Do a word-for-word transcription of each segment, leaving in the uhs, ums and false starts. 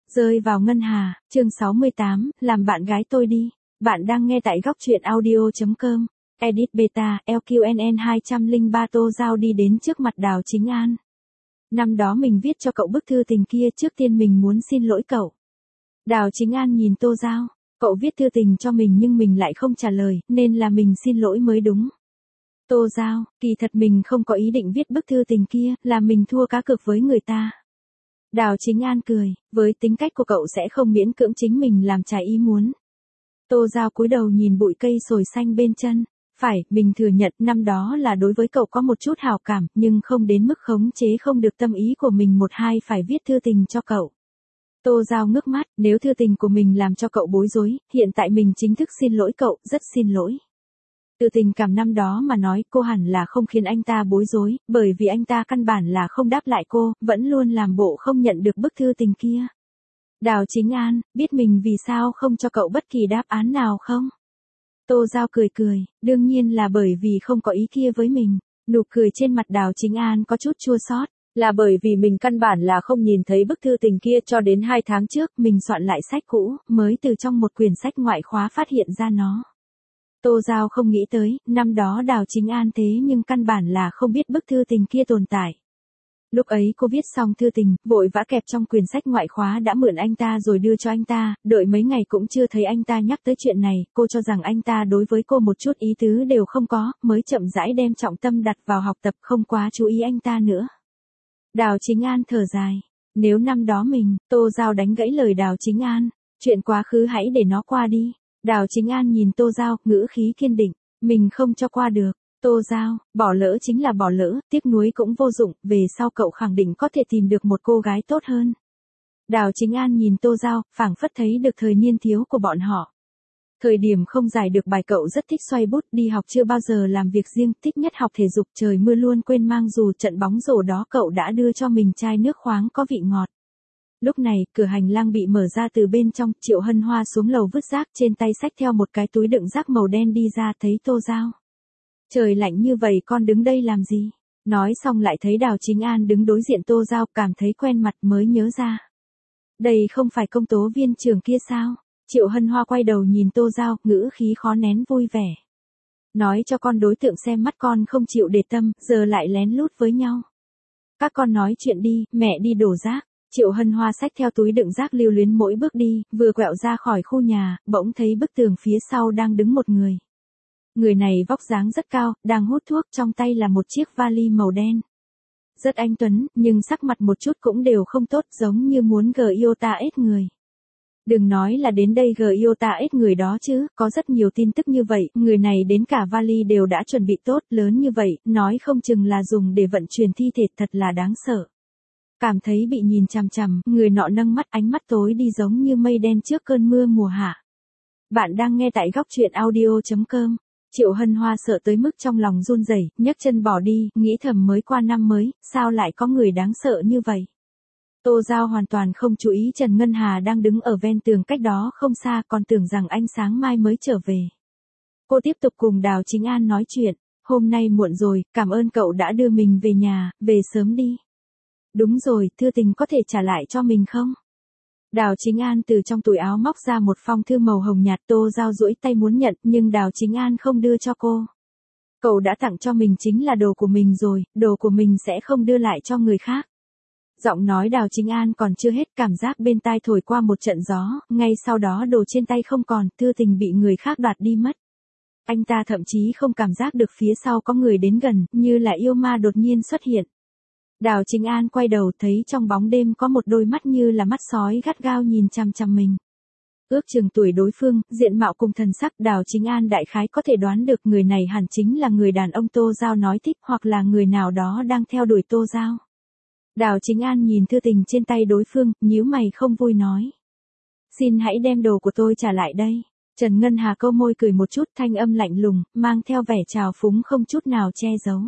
Rơi vào ngân hà, chương sáu mươi tám, làm bạn gái tôi đi. Bạn đang nghe tại góc truyện audio chấm com. Edit Beta, L Q N N hai không ba Tô Giao đi đến trước mặt Đào Chính An. Năm đó mình viết cho cậu bức thư tình kia, trước tiên mình muốn xin lỗi cậu. Đào Chính An nhìn Tô Giao, cậu viết thư tình cho mình nhưng mình lại không trả lời, nên là mình xin lỗi mới đúng. Tô Giao, kỳ thật mình không có ý định viết bức thư tình kia, là mình thua cá cược với người ta. Đào Chính An cười, với tính cách của cậu sẽ không miễn cưỡng chính mình làm trái ý muốn. Tô Giao cúi đầu nhìn bụi cây sồi xanh bên chân. Phải, mình thừa nhận năm đó là đối với cậu có một chút hảo cảm, nhưng không đến mức khống chế không được tâm ý của mình một hai phải viết thư tình cho cậu. Tô Giao ngước mắt, nếu thư tình của mình làm cho cậu bối rối, hiện tại mình chính thức xin lỗi cậu, rất xin lỗi. Từ tình cảm năm đó mà nói, cô hẳn là không khiến anh ta bối rối, bởi vì anh ta căn bản là không đáp lại cô, vẫn luôn làm bộ không nhận được bức thư tình kia. Đào Chính An, biết mình vì sao không cho cậu bất kỳ đáp án nào không? Tô Giao cười cười, đương nhiên là bởi vì không có ý kia với mình. Nụ cười trên mặt Đào Chính An có chút chua xót, là bởi vì mình căn bản là không nhìn thấy bức thư tình kia cho đến hai tháng trước, mình soạn lại sách cũ, mới từ trong một quyển sách ngoại khóa phát hiện ra nó. Tô Giao không nghĩ tới, năm đó Đào Chính An thế nhưng căn bản là không biết bức thư tình kia tồn tại. Lúc ấy cô viết xong thư tình, vội vã kẹp trong quyển sách ngoại khóa đã mượn anh ta rồi đưa cho anh ta, đợi mấy ngày cũng chưa thấy anh ta nhắc tới chuyện này, cô cho rằng anh ta đối với cô một chút ý tứ đều không có, mới chậm rãi đem trọng tâm đặt vào học tập, không quá chú ý anh ta nữa. Đào Chính An thở dài, nếu năm đó mình, Tô Giao đánh gãy lời Đào Chính An, chuyện quá khứ hãy để nó qua đi. Đào Chính An nhìn Tô Giao, ngữ khí kiên định, mình không cho qua được. Tô Giao, bỏ lỡ chính là bỏ lỡ, tiếc nuối cũng vô dụng, về sau cậu khẳng định có thể tìm được một cô gái tốt hơn. Đào Chính An nhìn Tô Giao, phảng phất thấy được thời niên thiếu của bọn họ. Thời điểm không giải được bài cậu rất thích xoay bút, đi học chưa bao giờ làm việc riêng, thích nhất học thể dục, trời mưa luôn quên mang dù, trận bóng rổ đó cậu đã đưa cho mình chai nước khoáng có vị ngọt. Lúc này, cửa hành lang bị mở ra từ bên trong, Triệu Hân Hoa xuống lầu vứt rác, trên tay xách theo một cái túi đựng rác màu đen đi ra, thấy Tô Giao. Trời lạnh như vậy con đứng đây làm gì? Nói xong lại thấy Đào Chính An đứng đối diện Tô Giao, cảm thấy quen mặt mới nhớ ra. Đây không phải công tố viên trưởng kia sao? Triệu Hân Hoa quay đầu nhìn Tô Giao, ngữ khí khó nén vui vẻ. Nói cho con đối tượng xem mắt con không chịu để tâm, giờ lại lén lút với nhau. Các con nói chuyện đi, mẹ đi đổ rác. Triệu Hân Hoa xách theo túi đựng rác lưu luyến mỗi bước đi, vừa quẹo ra khỏi khu nhà, bỗng thấy bức tường phía sau đang đứng một người. Người này vóc dáng rất cao, đang hút thuốc, trong tay là một chiếc vali màu đen. Rất anh tuấn, nhưng sắc mặt một chút cũng đều không tốt, giống như muốn gờ yêu ta ết người. Đừng nói là đến đây gờ yêu ta ết người đó chứ, có rất nhiều tin tức như vậy, người này đến cả vali đều đã chuẩn bị tốt, lớn như vậy, nói không chừng là dùng để vận chuyển thi thể, thật là đáng sợ. Cảm thấy bị nhìn chằm chằm, người nọ nâng mắt, ánh mắt tối đi giống như mây đen trước cơn mưa mùa hạ. Bạn đang nghe tại góc truyện audio chấm com. Triệu Hân Hoa sợ tới mức trong lòng run rẩy, nhấc chân bỏ đi, nghĩ thầm mới qua năm mới, sao lại có người đáng sợ như vậy. Tô Giao hoàn toàn không chú ý Trần Ngân Hà đang đứng ở ven tường cách đó không xa, còn tưởng rằng anh sáng mai mới trở về. Cô tiếp tục cùng Đào Chính An nói chuyện, hôm nay muộn rồi, cảm ơn cậu đã đưa mình về nhà, về sớm đi. Đúng rồi, thư tình có thể trả lại cho mình không? Đào Chính An từ trong túi áo móc ra một phong thư màu hồng nhạt, Tô Giao duỗi tay muốn nhận, nhưng Đào Chính An không đưa cho cô. Cậu đã tặng cho mình chính là đồ của mình rồi, đồ của mình sẽ không đưa lại cho người khác. Giọng nói Đào Chính An còn chưa hết, cảm giác bên tai thổi qua một trận gió, ngay sau đó đồ trên tay không còn, thư tình bị người khác đoạt đi mất. Anh ta thậm chí không cảm giác được phía sau có người đến gần, như là yêu ma đột nhiên xuất hiện. Đào Chính An quay đầu thấy trong bóng đêm có một đôi mắt như là mắt sói gắt gao nhìn chằm chằm mình. Ước chừng tuổi đối phương, diện mạo cùng thần sắc, Đào Chính An đại khái có thể đoán được người này hẳn chính là người đàn ông Tô Giao nói thích, hoặc là người nào đó đang theo đuổi Tô Giao. Đào Chính An nhìn thư tình trên tay đối phương, nhíu mày không vui nói. Xin hãy đem đồ của tôi trả lại đây. Trần Ngân Hà câu môi cười một chút, thanh âm lạnh lùng, mang theo vẻ trào phúng không chút nào che giấu.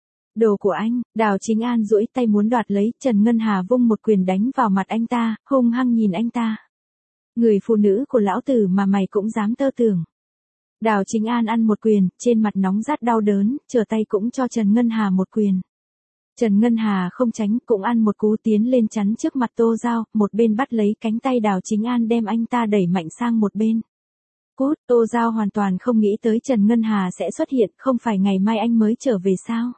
Đồ của anh. Đào Chính An duỗi tay muốn đoạt lấy, Trần Ngân Hà vung một quyền đánh vào mặt anh ta, hung hăng nhìn anh ta. Người phụ nữ của lão tử mà mày cũng dám tơ tưởng. Đào Chính An ăn một quyền, trên mặt nóng rát đau đớn, trở tay cũng cho Trần Ngân Hà một quyền. Trần Ngân Hà không tránh, cũng ăn một cú tiến lên chắn trước mặt Tô Giao, một bên bắt lấy cánh tay Đào Chính An đem anh ta đẩy mạnh sang một bên. Cút, Tô Giao hoàn toàn không nghĩ tới Trần Ngân Hà sẽ xuất hiện, không phải ngày mai anh mới trở về sao?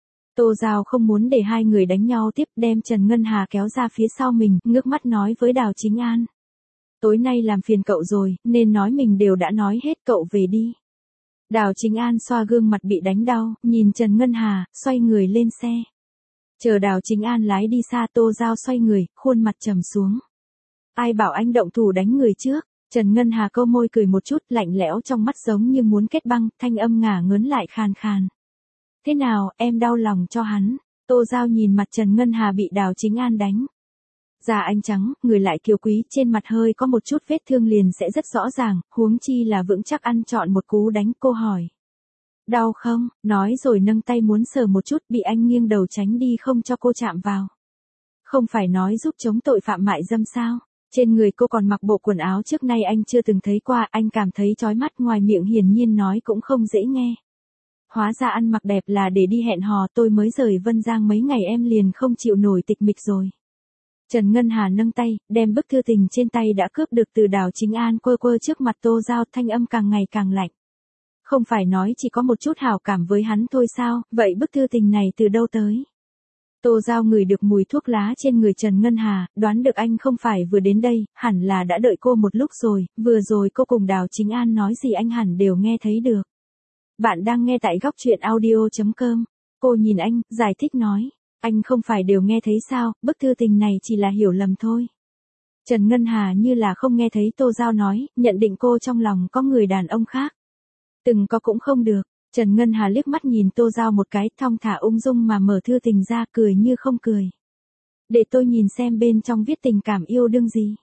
Tô Giao không muốn để hai người đánh nhau tiếp, đem Trần Ngân Hà kéo ra phía sau mình, ngước mắt nói với Đào Chính An. Tối nay làm phiền cậu rồi, nên nói mình đều đã nói hết, cậu về đi. Đào Chính An xoa gương mặt bị đánh đau, nhìn Trần Ngân Hà, xoay người lên xe. Chờ Đào Chính An lái đi xa, Tô Giao xoay người, khuôn mặt trầm xuống. Ai bảo anh động thủ đánh người trước? Trần Ngân Hà câu môi cười một chút, lạnh lẽo trong mắt giống như muốn kết băng, thanh âm ngả ngớn lại khàn khàn. Thế nào, em đau lòng cho hắn? Tô Giao nhìn mặt Trần Ngân Hà bị Đào Chính An đánh. Da anh trắng, người lại kiều quý, trên mặt hơi có một chút vết thương liền sẽ rất rõ ràng, huống chi là vững chắc ăn trọn một cú đánh. Cô hỏi. Đau không? Nói rồi nâng tay muốn sờ một chút, bị anh nghiêng đầu tránh đi không cho cô chạm vào. Không phải nói giúp chống tội phạm mại dâm sao? Trên người cô còn mặc bộ quần áo trước nay anh chưa từng thấy qua, anh cảm thấy chói mắt, ngoài miệng hiển nhiên nói cũng không dễ nghe. Hóa ra ăn mặc đẹp là để đi hẹn hò, tôi mới rời Vân Giang mấy ngày em liền không chịu nổi tịch mịch rồi. Trần Ngân Hà nâng tay, đem bức thư tình trên tay đã cướp được từ Đào Chính An quơ quơ trước mặt Tô Giao, thanh âm càng ngày càng lạnh. Không phải nói chỉ có một chút hảo cảm với hắn thôi sao, vậy bức thư tình này từ đâu tới? Tô Giao ngửi được mùi thuốc lá trên người Trần Ngân Hà, đoán được anh không phải vừa đến đây, hẳn là đã đợi cô một lúc rồi, vừa rồi cô cùng Đào Chính An nói gì anh hẳn đều nghe thấy được. Bạn đang nghe tại góc truyện audio chấm com. Cô nhìn anh, giải thích nói. Anh không phải đều nghe thấy sao, bức thư tình này chỉ là hiểu lầm thôi. Trần Ngân Hà như là không nghe thấy Tô Giao nói, nhận định cô trong lòng có người đàn ông khác. Từng có cũng không được. Trần Ngân Hà liếc mắt nhìn Tô Giao một cái, thong thả ung dung mà mở thư tình ra, cười như không cười. Để tôi nhìn xem bên trong viết tình cảm yêu đương gì.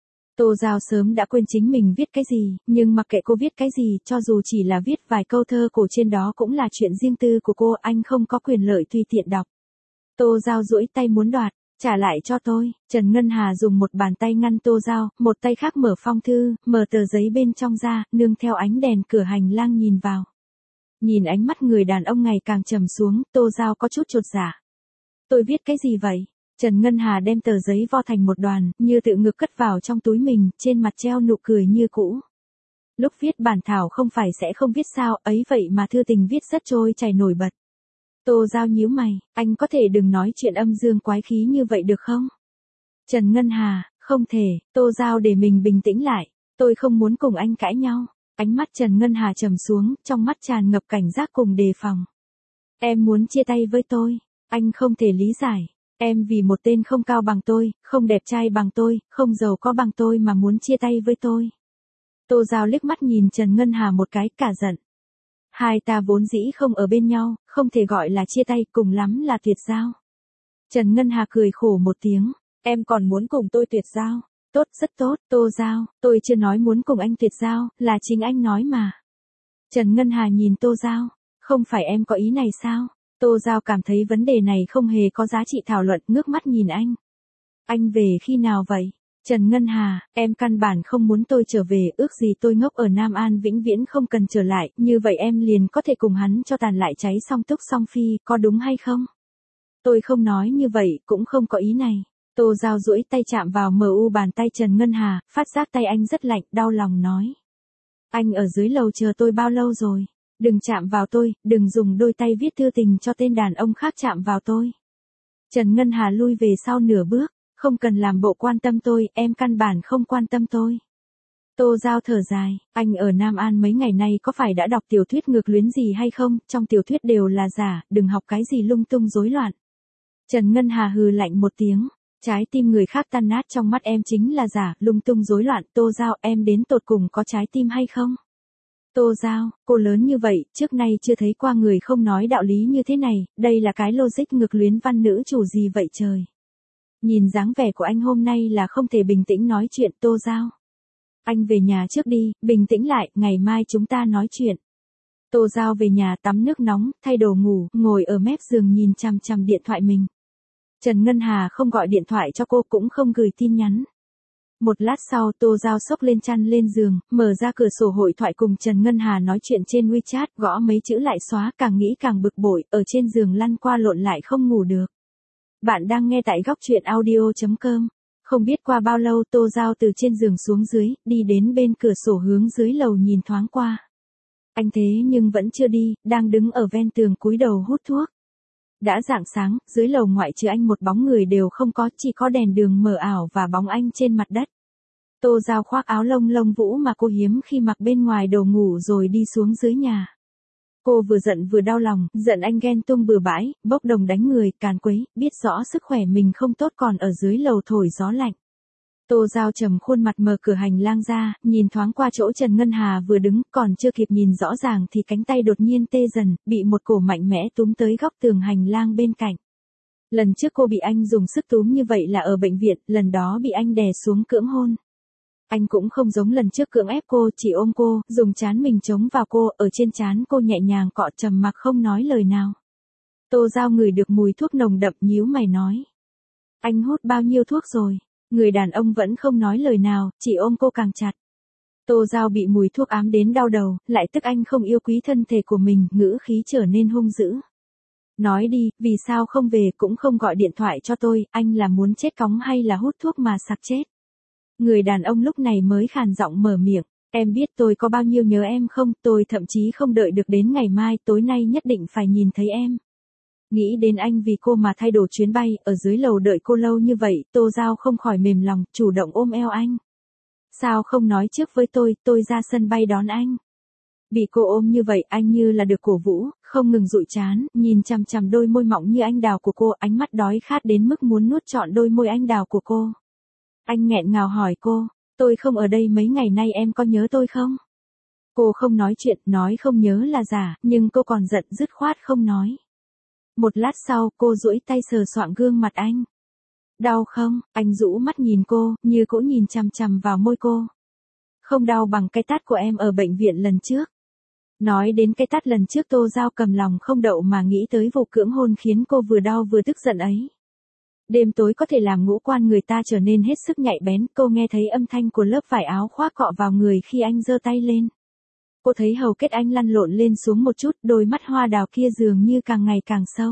Tô Giao sớm đã quên chính mình viết cái gì, nhưng mặc kệ cô viết cái gì, cho dù chỉ là viết vài câu thơ cổ trên đó cũng là chuyện riêng tư của cô, anh không có quyền lợi tùy tiện đọc. Tô Giao duỗi tay muốn đoạt, trả lại cho tôi. Trần Ngân Hà dùng một bàn tay ngăn Tô Giao, một tay khác mở phong thư, mở tờ giấy bên trong ra, nương theo ánh đèn cửa hành lang nhìn vào. Nhìn ánh mắt người đàn ông ngày càng trầm xuống, Tô Giao có chút chột dạ. Tôi viết cái gì vậy? Trần Ngân Hà đem tờ giấy vo thành một đoàn, như tự ngực cất vào trong túi mình, trên mặt treo nụ cười như cũ. Lúc viết bản thảo không phải sẽ không viết sao, ấy vậy mà thư tình viết rất trôi chảy nổi bật. Tô Giao nhíu mày, anh có thể đừng nói chuyện âm dương quái khí như vậy được không? Trần Ngân Hà, không thể. Tô Giao để mình bình tĩnh lại, tôi không muốn cùng anh cãi nhau. Ánh mắt Trần Ngân Hà trầm xuống, trong mắt tràn ngập cảnh giác cùng đề phòng. Em muốn chia tay với tôi, anh không thể lý giải. Em vì một tên không cao bằng tôi, không đẹp trai bằng tôi, không giàu có bằng tôi mà muốn chia tay với tôi. Tô Giao liếc mắt nhìn Trần Ngân Hà một cái, cả giận. Hai ta vốn dĩ không ở bên nhau, không thể gọi là chia tay, cùng lắm là tuyệt giao. Trần Ngân Hà cười khổ một tiếng, em còn muốn cùng tôi tuyệt giao? Tốt, rất tốt, Tô Giao, tôi chưa nói muốn cùng anh tuyệt giao, là chính anh nói mà. Trần Ngân Hà nhìn Tô Giao, không phải em có ý này sao? Tô Giao cảm thấy vấn đề này không hề có giá trị thảo luận, ngước mắt nhìn anh. Anh về khi nào vậy? Trần Ngân Hà, em căn bản không muốn tôi trở về, ước gì tôi ngốc ở Nam An vĩnh viễn không cần trở lại, như vậy em liền có thể cùng hắn cho tàn lại cháy song túc song phi, có đúng hay không? Tôi không nói như vậy, cũng không có ý này. Tô Giao duỗi tay chạm vào mờ u bàn tay Trần Ngân Hà, phát giác tay anh rất lạnh, đau lòng nói. Anh ở dưới lầu chờ tôi bao lâu rồi? Đừng chạm vào tôi, đừng dùng đôi tay viết thư tình cho tên đàn ông khác chạm vào tôi. Trần Ngân Hà lui về sau nửa bước, không cần làm bộ quan tâm tôi, em căn bản không quan tâm tôi. Tô Giao thở dài, anh ở Nam An mấy ngày nay có phải đã đọc tiểu thuyết ngược luyến gì hay không, trong tiểu thuyết đều là giả, đừng học cái gì lung tung rối loạn. Trần Ngân Hà hừ lạnh một tiếng, trái tim người khác tan nát trong mắt em chính là giả, lung tung rối loạn. Tô Giao, em đến tột cùng có trái tim hay không? Tô Giao, cô lớn như vậy, trước nay chưa thấy qua người không nói đạo lý như thế này, đây là cái logic ngược luyến văn nữ chủ gì vậy trời? Nhìn dáng vẻ của anh hôm nay là không thể bình tĩnh nói chuyện. Tô Giao, anh về nhà trước đi, bình tĩnh lại, ngày mai chúng ta nói chuyện. Tô Giao về nhà tắm nước nóng, thay đồ ngủ, ngồi ở mép giường nhìn chằm chằm điện thoại mình. Trần Ngân Hà không gọi điện thoại cho cô, cũng không gửi tin nhắn. Một lát sau, Tô Giao xốc lên chăn lên giường, mở ra cửa sổ hội thoại cùng Trần Ngân Hà nói chuyện trên WeChat, gõ mấy chữ lại xóa, càng nghĩ càng bực bội, ở trên giường lăn qua lộn lại không ngủ được. Bạn đang nghe tại góc truyện audio chấm com. Không biết qua bao lâu Tô Giao từ trên giường xuống dưới, đi đến bên cửa sổ hướng dưới lầu nhìn thoáng qua. Anh thế nhưng vẫn chưa đi, đang đứng ở ven tường cúi đầu hút thuốc. Đã rạng sáng, dưới lầu ngoại trừ anh một bóng người đều không có, chỉ có đèn đường mờ ảo và bóng anh trên mặt đất. Tô Giao khoác áo lông lông vũ mà cô hiếm khi mặc bên ngoài đồ ngủ rồi đi xuống dưới nhà. Cô vừa giận vừa đau lòng, giận anh ghen tung bừa bãi, bốc đồng đánh người, càn quấy, biết rõ sức khỏe mình không tốt còn ở dưới lầu thổi gió lạnh. Tô Giao trầm khuôn mặt mở cửa hành lang ra, nhìn thoáng qua chỗ Trần Ngân Hà vừa đứng, còn chưa kịp nhìn rõ ràng thì cánh tay đột nhiên tê dần, bị một cổ mạnh mẽ túm tới góc tường hành lang bên cạnh. Lần trước cô bị anh dùng sức túm như vậy là ở bệnh viện, lần đó bị anh đè xuống cưỡng hôn. Anh cũng không giống lần trước cưỡng ép cô, chỉ ôm cô, dùng trán mình chống vào cô, ở trên trán cô nhẹ nhàng cọ trầm mặc không nói lời nào. Tô Giao ngửi được mùi thuốc nồng đậm nhíu mày nói. Anh hút bao nhiêu thuốc rồi? Người đàn ông vẫn không nói lời nào, chỉ ôm cô càng chặt. Tô Giao bị mùi thuốc ám đến đau đầu, lại tức anh không yêu quý thân thể của mình, ngữ khí trở nên hung dữ. Nói đi, vì sao không về cũng không gọi điện thoại cho tôi, anh là muốn chết cóng hay là hút thuốc mà sặc chết? Người đàn ông lúc này mới khàn giọng mở miệng, em biết tôi có bao nhiêu nhớ em không, tôi thậm chí không đợi được đến ngày mai, tối nay nhất định phải nhìn thấy em. Nghĩ đến anh vì cô mà thay đổi chuyến bay, ở dưới lầu đợi cô lâu như vậy, Tô Giao không khỏi mềm lòng, chủ động ôm eo anh. Sao không nói trước với tôi, tôi ra sân bay đón anh. Bị cô ôm như vậy, anh như là được cổ vũ, không ngừng dụi trán, nhìn chằm chằm đôi môi mỏng như anh đào của cô, ánh mắt đói khát đến mức muốn nuốt trọn đôi môi anh đào của cô. Anh nghẹn ngào hỏi cô, tôi không ở đây mấy ngày nay em có nhớ tôi không? Cô không nói chuyện, nói không nhớ là giả, nhưng cô còn giận dứt khoát không nói. Một lát sau, cô duỗi tay sờ soạng gương mặt anh. Đau không? Anh rũ mắt nhìn cô, như cũ nhìn chằm chằm vào môi cô. Không đau bằng cái tát của em ở bệnh viện lần trước. Nói đến cái tát lần trước Tô Giao cầm lòng không đậu mà nghĩ tới vụ cưỡng hôn khiến cô vừa đau vừa tức giận ấy. Đêm tối có thể làm ngũ quan người ta trở nên hết sức nhạy bén, cô nghe thấy âm thanh của lớp vải áo khoác cọ vào người khi anh giơ tay lên. Cô thấy hầu kết anh lăn lộn lên xuống một chút, đôi mắt hoa đào kia dường như càng ngày càng sâu.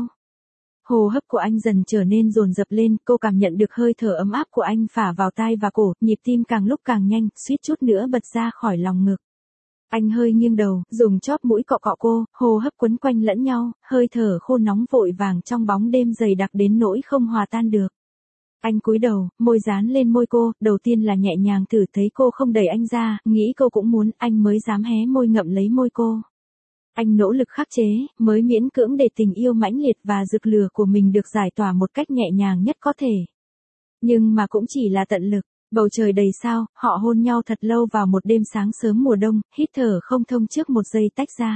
Hô hấp của anh dần trở nên dồn dập lên, cô cảm nhận được hơi thở ấm áp của anh phả vào tai và cổ, nhịp tim càng lúc càng nhanh, suýt chút nữa bật ra khỏi lòng ngực. Anh hơi nghiêng đầu, dùng chóp mũi cọ cọ cô, hô hấp quấn quanh lẫn nhau, hơi thở khô nóng vội vàng trong bóng đêm dày đặc đến nỗi không hòa tan được. Anh cúi đầu, môi dán lên môi cô, đầu tiên là nhẹ nhàng thử, thấy cô không đẩy anh ra, nghĩ cô cũng muốn, anh mới dám hé môi ngậm lấy môi cô. Anh nỗ lực khắc chế, mới miễn cưỡng để tình yêu mãnh liệt và rực lửa của mình được giải tỏa một cách nhẹ nhàng nhất có thể. Nhưng mà cũng chỉ là tận lực. Bầu trời đầy sao, họ hôn nhau thật lâu vào một đêm sáng sớm mùa đông, hít thở không thông trước một giây tách ra.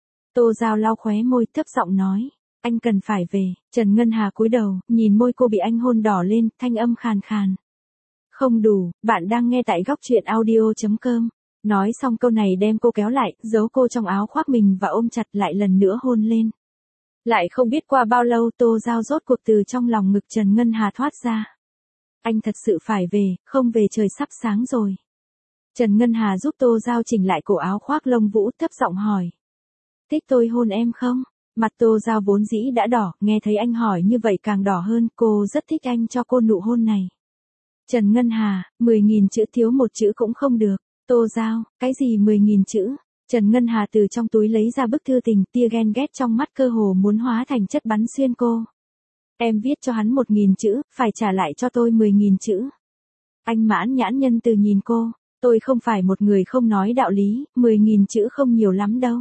Tô Giao lau khóe môi, thấp giọng nói, anh cần phải về. Trần Ngân Hà cúi đầu, nhìn môi cô bị anh hôn đỏ lên, thanh âm khàn khàn. Không đủ, bạn đang nghe tại góc truyện audio chấm com. Nói xong câu này đem cô kéo lại, giấu cô trong áo khoác mình và ôm chặt lại lần nữa hôn lên. Lại không biết qua bao lâu Tô Giao rốt cuộc từ trong lòng ngực Trần Ngân Hà thoát ra. Anh thật sự phải về, không về trời sắp sáng rồi. Trần Ngân Hà giúp Tô Giao chỉnh lại cổ áo khoác lông vũ, thấp giọng hỏi. Thích tôi hôn em không? Mặt Tô Giao vốn dĩ đã đỏ, nghe thấy anh hỏi như vậy càng đỏ hơn, cô rất thích anh cho cô nụ hôn này. Trần Ngân Hà, mười nghìn chữ thiếu một chữ cũng không được. Tô Giao, cái gì mười nghìn chữ? Trần Ngân Hà từ trong túi lấy ra bức thư tình, tia ghen ghét trong mắt cơ hồ muốn hóa thành chất bắn xuyên cô. Em viết cho hắn một nghìn chữ, phải trả lại cho tôi mười nghìn chữ. Anh mãn nhãn nhân từ nhìn cô, tôi không phải một người không nói đạo lý, mười nghìn chữ không nhiều lắm đâu.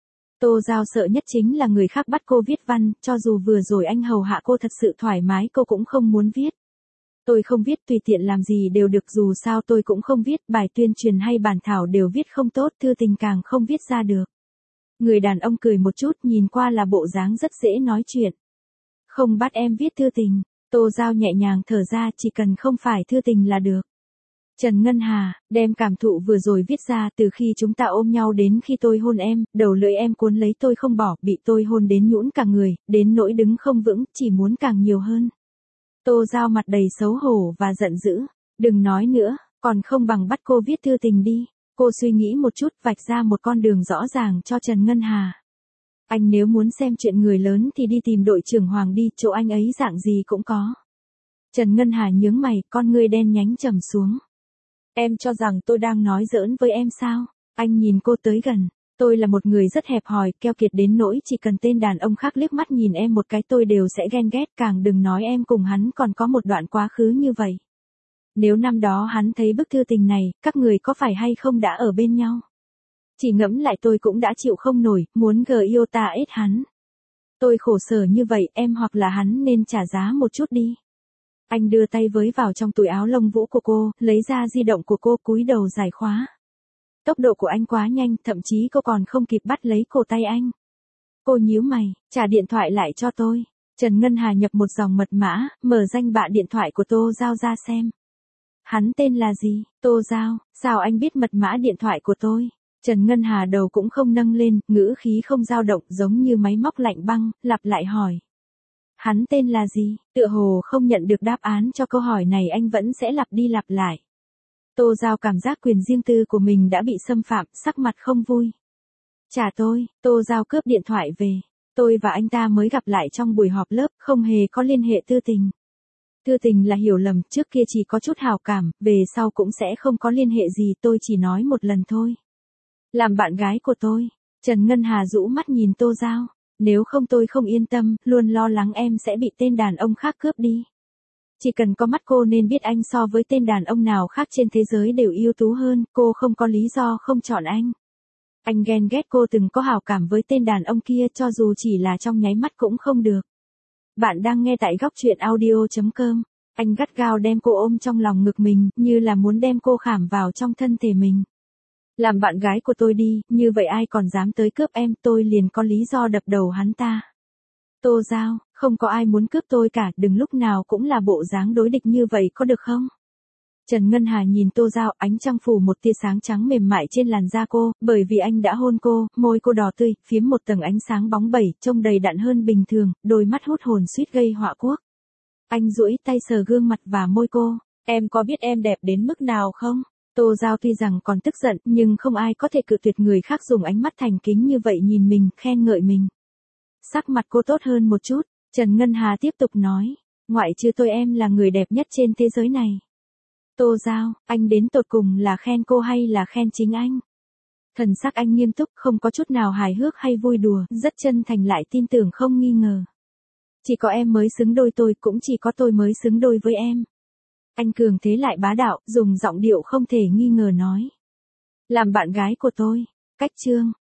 Tô Giao sợ nhất chính là người khác bắt cô viết văn, cho dù vừa rồi anh hầu hạ cô thật sự thoải mái cô cũng không muốn viết. Tôi không viết, tùy tiện làm gì đều được, dù sao tôi cũng không viết, bài tuyên truyền hay bản thảo đều viết không tốt, thư tình càng không viết ra được. Người đàn ông cười một chút, nhìn qua là bộ dáng rất dễ nói chuyện. Không bắt em viết thư tình. Tô Giao nhẹ nhàng thở ra, chỉ cần không phải thư tình là được. Trần Ngân Hà, đem cảm thụ vừa rồi viết ra, từ khi chúng ta ôm nhau đến khi tôi hôn em, đầu lưỡi em cuốn lấy tôi không bỏ, bị tôi hôn đến nhũn cả người, đến nỗi đứng không vững, chỉ muốn càng nhiều hơn. Tô Giao mặt đầy xấu hổ và giận dữ. Đừng nói nữa, còn không bằng bắt cô viết thư tình đi. Cô suy nghĩ một chút, vạch ra một con đường rõ ràng cho Trần Ngân Hà. Anh nếu muốn xem chuyện người lớn thì đi tìm đội trưởng Hoàng đi, chỗ anh ấy dạng gì cũng có. Trần Ngân Hà nhướng mày, con ngươi đen nhánh trầm xuống. Em cho rằng tôi đang nói giỡn với em sao? Anh nhìn cô tới gần. Tôi là một người rất hẹp hòi, keo kiệt đến nỗi chỉ cần tên đàn ông khác liếc mắt nhìn em một cái tôi đều sẽ ghen ghét, càng đừng nói em cùng hắn còn có một đoạn quá khứ như vậy. Nếu năm đó hắn thấy bức thư tình này, các người có phải hay không đã ở bên nhau? Chỉ ngẫm lại tôi cũng đã chịu không nổi, muốn gờ yêu ta ết hắn. Tôi khổ sở như vậy, em hoặc là hắn nên trả giá một chút đi. Anh đưa tay với vào trong túi áo lông vũ của cô, lấy ra di động của cô, cúi đầu giải khóa. Tốc độ của anh quá nhanh, thậm chí cô còn không kịp bắt lấy cổ tay anh. Cô nhíu mày, trả điện thoại lại cho tôi. Trần Ngân Hà nhập một dòng mật mã, mở danh bạ điện thoại của Tô Giao ra xem. Hắn tên là gì? Tô Giao, sao anh biết mật mã điện thoại của tôi? Trần Ngân Hà đầu cũng không nâng lên, ngữ khí không dao động, giống như máy móc lạnh băng, lặp lại hỏi. Hắn tên là gì? Tựa hồ không nhận được đáp án cho câu hỏi này, anh vẫn sẽ lặp đi lặp lại. Tô Giao cảm giác quyền riêng tư của mình đã bị xâm phạm, sắc mặt không vui. Trả tôi. Tô Giao cướp điện thoại về. Tôi và anh ta mới gặp lại trong buổi họp lớp, không hề có liên hệ tư tình. Tư tình là hiểu lầm, trước kia chỉ có chút hào cảm, về sau cũng sẽ không có liên hệ gì, tôi chỉ nói một lần thôi. Làm bạn gái của tôi. Trần Ngân Hà rũ mắt nhìn Tô Giao. Nếu không tôi không yên tâm, luôn lo lắng em sẽ bị tên đàn ông khác cướp đi. Chỉ cần có mắt cô nên biết anh so với tên đàn ông nào khác trên thế giới đều ưu tú hơn, cô không có lý do không chọn anh. Anh ghen ghét cô từng có hào cảm với tên đàn ông kia, cho dù chỉ là trong nháy mắt cũng không được. Bạn đang nghe tại góc truyện audio chấm com. Anh gắt gao đem cô ôm trong lòng ngực mình, như là muốn đem cô khảm vào trong thân thể mình. Làm bạn gái của tôi đi, như vậy ai còn dám tới cướp em, tôi liền có lý do đập đầu hắn ta. Tô Giao, không có ai muốn cướp tôi cả, đừng lúc nào cũng là bộ dáng đối địch như vậy có được không? Trần Ngân Hà nhìn Tô Giao, ánh trăng phủ một tia sáng trắng mềm mại trên làn da cô, bởi vì anh đã hôn cô, môi cô đỏ tươi, phiếm một tầng ánh sáng bóng bẩy, trông đầy đặn hơn bình thường, đôi mắt hút hồn suýt gây họa quốc. Anh duỗi tay sờ gương mặt và môi cô, em có biết em đẹp đến mức nào không? Tô Giao tuy rằng còn tức giận, nhưng không ai có thể cự tuyệt người khác dùng ánh mắt thành kính như vậy nhìn mình, khen ngợi mình. Sắc mặt cô tốt hơn một chút, Trần Ngân Hà tiếp tục nói, ngoại trừ tôi em là người đẹp nhất trên thế giới này. Tô Giao, anh đến tột cùng là khen cô hay là khen chính anh? Thần sắc anh nghiêm túc, không có chút nào hài hước hay vui đùa, rất chân thành lại tin tưởng không nghi ngờ. Chỉ có em mới xứng đôi tôi, cũng chỉ có tôi mới xứng đôi với em. Anh cường thế lại bá đạo, dùng giọng điệu không thể nghi ngờ nói. Làm bạn gái của tôi. Cách chương.